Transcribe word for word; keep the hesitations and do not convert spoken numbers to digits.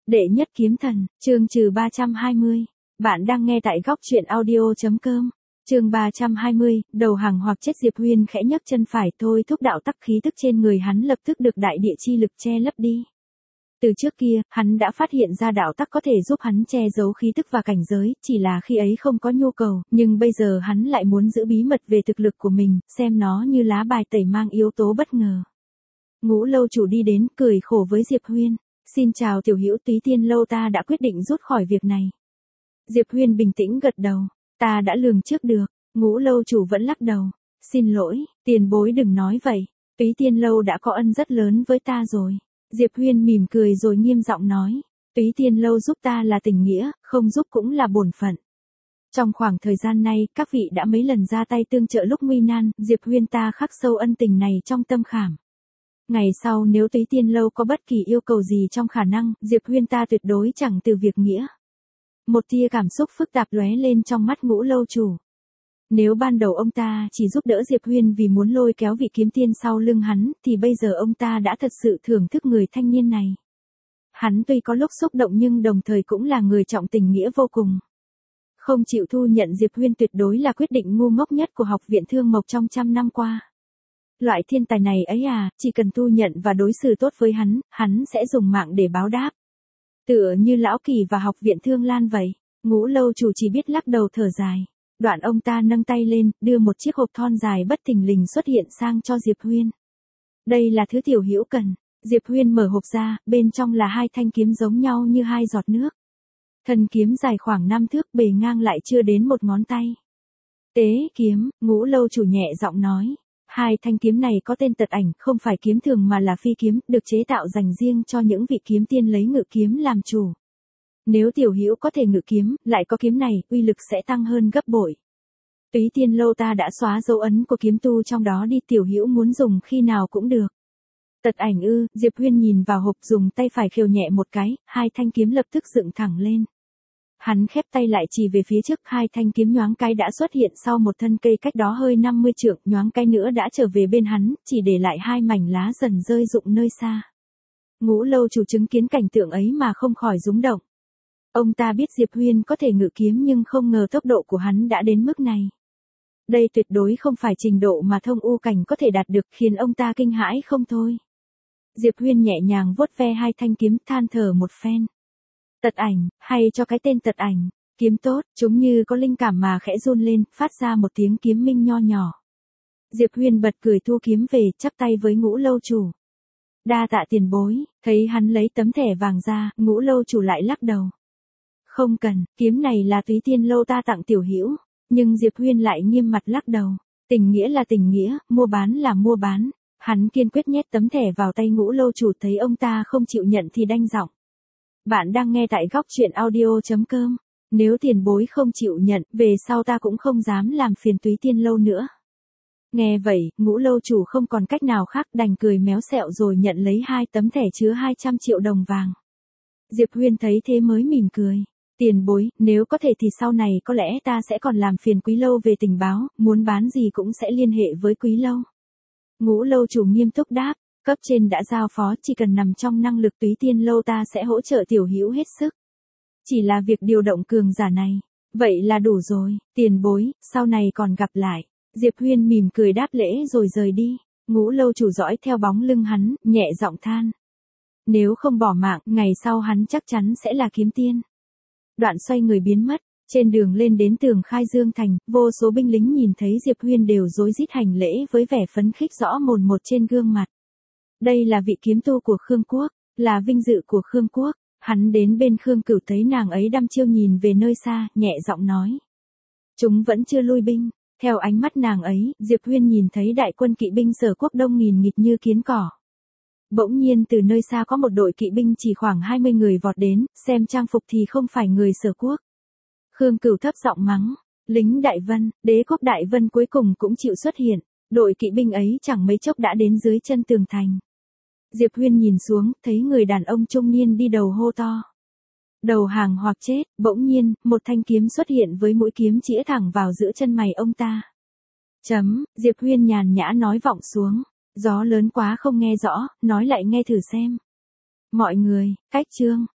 Đệ nhất kiếm thần, chương trừ ba trăm hai mươi. Bạn đang nghe tại góc truyện audio.com. Chương ba trăm hai mươi, đầu hàng hoặc chết. Diệp Huyên khẽ nhấc chân phải thôi thúc đạo tắc, khí tức trên người hắn lập tức được đại địa chi lực che lấp đi. Từ trước kia, hắn đã phát hiện ra đạo tắc có thể giúp hắn che giấu khí tức và cảnh giới, chỉ là khi ấy không có nhu cầu, nhưng bây giờ hắn lại muốn giữ bí mật về thực lực của mình, xem nó như lá bài tẩy mang yếu tố bất ngờ. Ngũ lâu chủ đi đến, cười khổ với Diệp Huyên. Xin chào tiểu hữu, Túy Tiên lâu ta đã quyết định rút khỏi việc này. Diệp Huyên bình tĩnh gật đầu. Ta đã lường trước được. Ngũ lâu chủ vẫn lắc đầu. Xin lỗi, tiền bối đừng nói vậy. Túy Tiên lâu đã có ân rất lớn với ta rồi. Diệp Huyên mỉm cười rồi nghiêm giọng nói. Túy Tiên lâu giúp ta là tình nghĩa, không giúp cũng là bổn phận. Trong khoảng thời gian này, các vị đã mấy lần ra tay tương trợ lúc nguy nan, Diệp Huyên ta khắc sâu ân tình này trong tâm khảm. Ngày sau nếu Túy Tiên lâu có bất kỳ yêu cầu gì trong khả năng, Diệp Huyên ta tuyệt đối chẳng từ việc nghĩa. Một tia cảm xúc phức tạp lóe lên trong mắt Ngũ lâu chủ. Nếu ban đầu ông ta chỉ giúp đỡ Diệp Huyên vì muốn lôi kéo vị kiếm tiên sau lưng hắn, thì bây giờ ông ta đã thật sự thưởng thức người thanh niên này. Hắn tuy có lúc xúc động nhưng đồng thời cũng là người trọng tình nghĩa vô cùng. Không chịu thu nhận Diệp Huyên tuyệt đối là quyết định ngu ngốc nhất của học viện Thương Mộc trong trăm năm qua. Loại thiên tài này ấy à, chỉ cần thu nhận và đối xử tốt với hắn, hắn sẽ dùng mạng để báo đáp. Tựa như Lão Kỳ và học viện Thương Lan vậy. Ngũ lâu chủ chỉ biết lắc đầu thở dài. Đoạn ông ta nâng tay lên, đưa một chiếc hộp thon dài bất thình lình xuất hiện sang cho Diệp Huyên. Đây là thứ tiểu hữu cần. Diệp Huyên mở hộp ra, bên trong là hai thanh kiếm giống nhau như hai giọt nước. Thân kiếm dài khoảng năm thước, bề ngang lại chưa đến một ngón tay. Tế kiếm, Ngũ lâu chủ nhẹ giọng nói. Hai thanh kiếm này có tên Tật Ảnh, không phải kiếm thường mà là phi kiếm, được chế tạo dành riêng cho những vị kiếm tiên lấy ngự kiếm làm chủ. Nếu tiểu hữu có thể ngự kiếm, lại có kiếm này, uy lực sẽ tăng hơn gấp bội. Túy Tiên lâu ta đã xóa dấu ấn của kiếm tu trong đó đi, tiểu hữu muốn dùng khi nào cũng được. Tật Ảnh ư? Diệp Huyên nhìn vào hộp, dùng tay phải khều nhẹ một cái, hai thanh kiếm lập tức dựng thẳng lên. Hắn khép tay lại chỉ về phía trước, hai thanh kiếm nhoáng cái đã xuất hiện sau một thân cây cách đó hơi năm mươi trượng, nhoáng cái nữa đã trở về bên hắn, chỉ để lại hai mảnh lá dần rơi rụng nơi xa. Ngũ lâu chủ chứng kiến cảnh tượng ấy mà không khỏi rúng động. Ông ta biết Diệp Huyên có thể ngự kiếm nhưng không ngờ tốc độ của hắn đã đến mức này. Đây tuyệt đối không phải trình độ mà thông u cảnh có thể đạt được, khiến ông ta kinh hãi không thôi. Diệp Huyên nhẹ nhàng vuốt ve hai thanh kiếm, than thở một phen. Tật Ảnh, hay cho cái tên Tật Ảnh, kiếm tốt, chúng như có linh cảm mà khẽ run lên, phát ra một tiếng kiếm minh nho nhỏ. Diệp Huyên bật cười thu kiếm về, chắp tay với Ngũ lâu chủ. Đa tạ tiền bối. Thấy hắn lấy tấm thẻ vàng ra, Ngũ lâu chủ lại lắc đầu. Không cần, kiếm này là Túy Tiên lâu ta tặng tiểu hữu. Nhưng Diệp Huyên lại nghiêm mặt lắc đầu. Tình nghĩa là tình nghĩa, mua bán là mua bán. Hắn kiên quyết nhét tấm thẻ vào tay Ngũ lâu chủ, thấy ông ta không chịu nhận thì đanh giọng. Bạn đang nghe tại góc truyện audio.com. Nếu tiền bối không chịu nhận, về sau ta cũng không dám làm phiền Túy Tiên lâu nữa. Nghe vậy, Ngũ lâu chủ không còn cách nào khác, đành cười méo xẹo rồi nhận lấy hai tấm thẻ chứa hai trăm triệu đồng vàng. Diệp Huyên thấy thế mới mỉm cười. Tiền bối, nếu có thể thì sau này có lẽ ta sẽ còn làm phiền Quý lâu về tình báo, muốn bán gì cũng sẽ liên hệ với Quý lâu. Ngũ lâu chủ nghiêm túc đáp. Cấp trên đã giao phó, chỉ cần nằm trong năng lực Túy Tiên lâu ta sẽ hỗ trợ tiểu hữu hết sức. Chỉ là việc điều động cường giả này. Vậy là đủ rồi, tiền bối, sau này còn gặp lại. Diệp Huyên mỉm cười đáp lễ rồi rời đi. Ngũ lâu chủ dõi theo bóng lưng hắn, nhẹ giọng than. Nếu không bỏ mạng, ngày sau hắn chắc chắn sẽ là kiếm tiên. Đoạn xoay người biến mất. Trên đường lên đến tường Khai Dương Thành, vô số binh lính nhìn thấy Diệp Huyên đều rối rít hành lễ với vẻ phấn khích rõ mồn một trên gương mặt. Đây là vị kiếm tu của Khương Quốc, là vinh dự của Khương Quốc. Hắn đến bên Khương Cửu thấy nàng ấy đăm chiêu nhìn về nơi xa, nhẹ giọng nói. Chúng vẫn chưa lui binh. Theo ánh mắt nàng ấy, Diệp Huyên nhìn thấy đại quân kỵ binh Sở Quốc đông nghìn nghịt như kiến cỏ. Bỗng nhiên từ nơi xa có một đội kỵ binh chỉ khoảng hai mươi người vọt đến, xem trang phục thì không phải người Sở Quốc. Khương Cửu thấp giọng mắng. Lính Đại Vân, đế quốc Đại Vân cuối cùng cũng chịu xuất hiện. Đội kỵ binh ấy chẳng mấy chốc đã đến dưới chân tường thành. Diệp Huyên nhìn xuống, thấy người đàn ông trung niên đi đầu hô to. Đầu hàng hoặc chết. Bỗng nhiên, một thanh kiếm xuất hiện với mũi kiếm chĩa thẳng vào giữa chân mày ông ta. Chấm, Diệp Huyên nhàn nhã nói vọng xuống. Gió lớn quá không nghe rõ, nói lại nghe thử xem. Mọi người, cách chương.